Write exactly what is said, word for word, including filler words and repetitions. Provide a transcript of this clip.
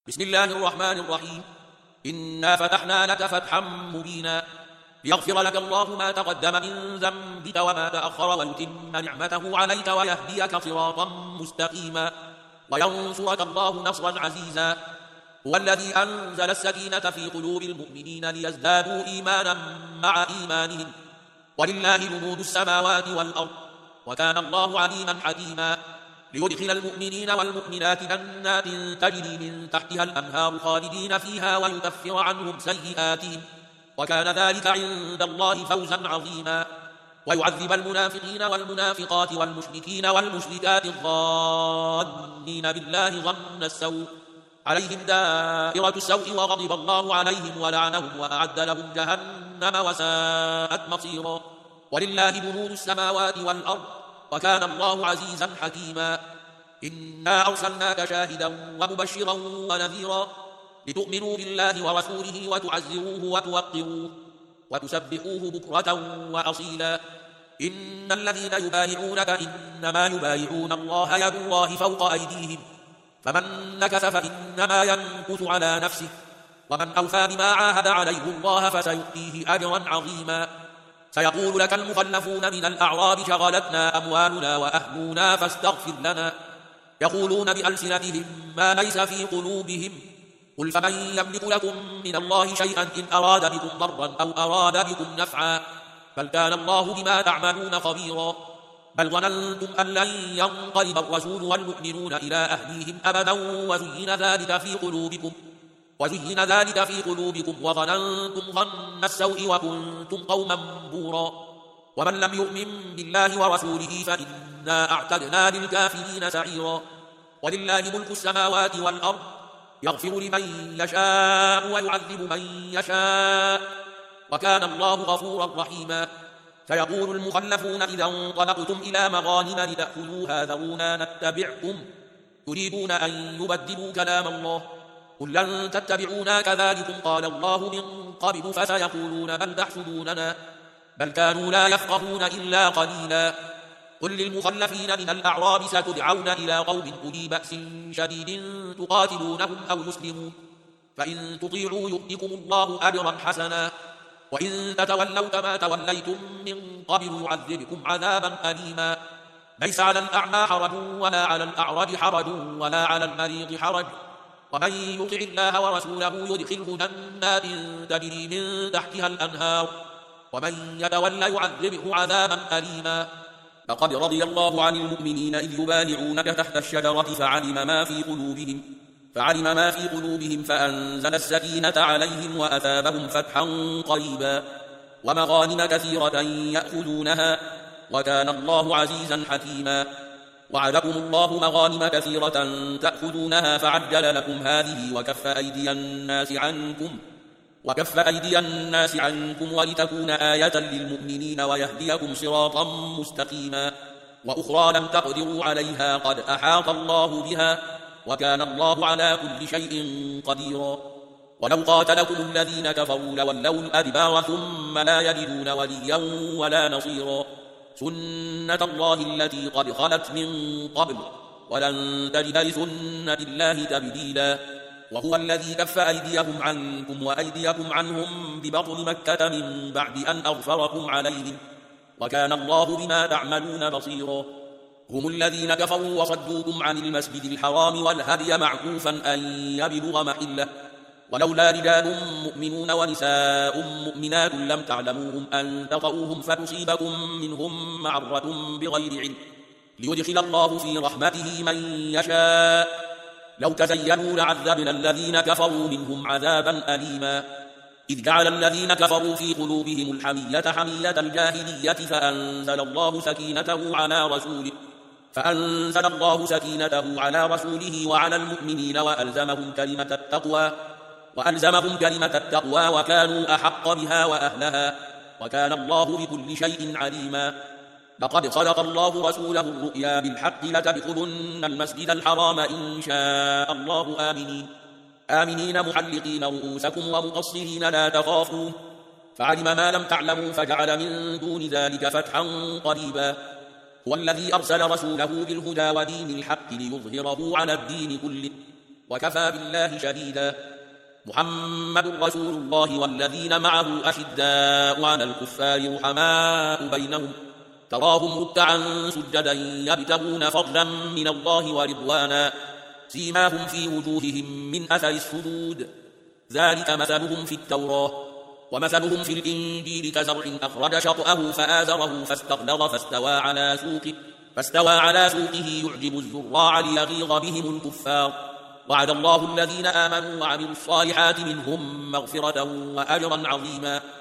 بسم الله الرحمن الرحيم. إنا فتحنا لك فتحا مبينا ليغفر لك الله ما تقدم من ذنبك وما تأخر ويتم نعمته عليك ويهديك صراطا مستقيما وينصرك الله نصرا عزيزا. هو الذي أنزل السكينة في قلوب المؤمنين ليزدادوا إيمانا مع إيمانهم ولله جنود السماوات والأرض وكان الله عليما حكيما. ليدخل المؤمنين والمؤمنات جنات تجري من تحتها الأنهار خالدين فيها ويكفر عنهم سيئاتهم وكان ذلك عند الله فوزا عظيما. ويعذب المنافقين والمنافقات والمشركين والمشركات الظانين بالله ظن السوء عليهم دائرة السوء وغضب الله عليهم ولعنهم وأعد لهم جهنم وساءت مصيرا. ولله جنود السماوات والأرض وكان الله عزيزا حكيما. إنا أرسلناك شاهدا ومبشرا ونذيرا لتؤمنوا بالله ورسوله وتعزروه وتوقروه وتسبحوه بكرة وأصيلا. إن الذين يبايعونك إنما يبايعون الله يد الله فوق أيديهم فمن نكث فإنما ينكث على نفسه ومن أوفى بما عاهد عليه الله فسيؤتيه أجرا عظيما. سيقول لك المخلفون من الأعراب شغلتنا أموالنا وأهلنا فاستغفر لنا يقولون بألسنتهم ما ليس في قلوبهم قل فمن يملك لكم من الله شيئا إن أراد بكم ضرا أو أراد بكم نفعا بل كان الله بما تعملون خبيرا. بل ظننتم أن لن ينقلب الرسول والمؤمنون إلى أهليهم أبدا وزين ذلك في قلوبكم وزين ذلك في قلوبكم وظننتم ظن السوء وكنتم قوما بورا. ومن لم يؤمن بالله ورسوله فإنا أعتدنا للكافرين سعيرا. ولله ملك السماوات والأرض يغفر لمن يشاء ويعذب من يشاء وكان الله غفورا رحيما. سيقول المخلفون إذا انطلقتم إلى مغانم لتأخذوها ذرونا نتبعكم يريدون أن يبدلوا كلام الله قل لن تتبعونا كذلكم قال الله من قبل فسيقولون بل تحسدوننا بل كانوا لا يفقهون إلا قليلا. قل للمخلفين من الأعراب ستدعون إلى قوم أولي بأس شديد تقاتلونهم أو يسلمون فإن تطيعوا يؤتكم الله أجرا حسنا وإن تتولوا كما توليتم من قبل يعذبكم عذابا أليما. ليس على الأعمى حرج ولا على الأعرج حرج ولا على المريض حرج ومن يطع الله ورسوله يدخله جنات تجري من تحتها الأنهار ومن يتولى يعذبه عذابا أليما. لقد رضي الله عن المؤمنين إذ يبايعونك تحت الشجرة فعلم ما في قلوبهم فعلم ما في قلوبهم فأنزل السكينة عليهم وأثابهم فتحا قريبا ومغانم كثيرة يأخذونها وكان الله عزيزا حكيما. وعدكم الله مغانم كثيرة تأخذونها فعجل لكم هذه وكف أيدي الناس عنكم وكف أيدي الناس عنكم ولتكون آية للمؤمنين ويهديكم صراطا مستقيما. وأخرى لم تقدروا عليها قد أحاط الله بها وكان الله على كل شيء قديرا. ولو قاتلكم الذين كفروا لولوا الأدبار ثم لا يجدون وليا ولا نصيرا. سنة الله التي قد خلت من قبل ولن تجد لسنة الله تبديلا. وهو الذي كف أيديكم عنكم وأيديكم عنهم ببطن مكة من بعد أن أغفركم عليهم وكان الله بما تعملون بصيرا. هم الذين كفروا وصدوكم عن المسجد الحرام والهدي معكوفا أن يبلغ محله ولولا رجال مؤمنون ونساء مؤمنات لم تعلموهم أن تطؤوهم فتصيبكم منهم معرة بغير علم ليدخل الله في رحمته من يشاء لو تزينوا لعذبنا الذين كفروا منهم عذابا أليما. إذ جعل الذين كفروا في قلوبهم الحمية حمية الجاهلية فأنزل الله سكينته على رسوله فأنزل الله سكينته على رسوله وعلى المؤمنين وألزمهم كلمة التقوى وألزمهم كلمة التقوى وكانوا أحق بها وأهلها وكان الله بكل شيء عليما. لقد صدق الله رسوله الرؤيا بالحق لتدخلن المسجد الحرام إن شاء الله آمنين آمنين محلقين رؤوسكم ومقصرين لا تخافون فعلم ما لم تعلموا فجعل من دون ذلك فتحا قريبا. هو الذي أرسل رسوله بالهدى ودين الحق ليظهره على الدين كله وكفى بالله شهيدا. محمد رسول الله والذين معه أشداء على الكفار رحماء بينهم تراهم ركعا سجدا يبتغون فضلا من الله ورضوانا سيماهم في وجوههم من أثر السجود ذلك مثلهم في التوراة ومثلهم في الإنجيل كزرع أخرج شطأه فآزره فاستغلظ فاستوى على سوقه فاستوى على سوقه يعجب الزراع ليغيظ بهم الكفار وعد الله الذين آمنوا وعملوا الصالحات منهم مغفرة وأجرا عظيما.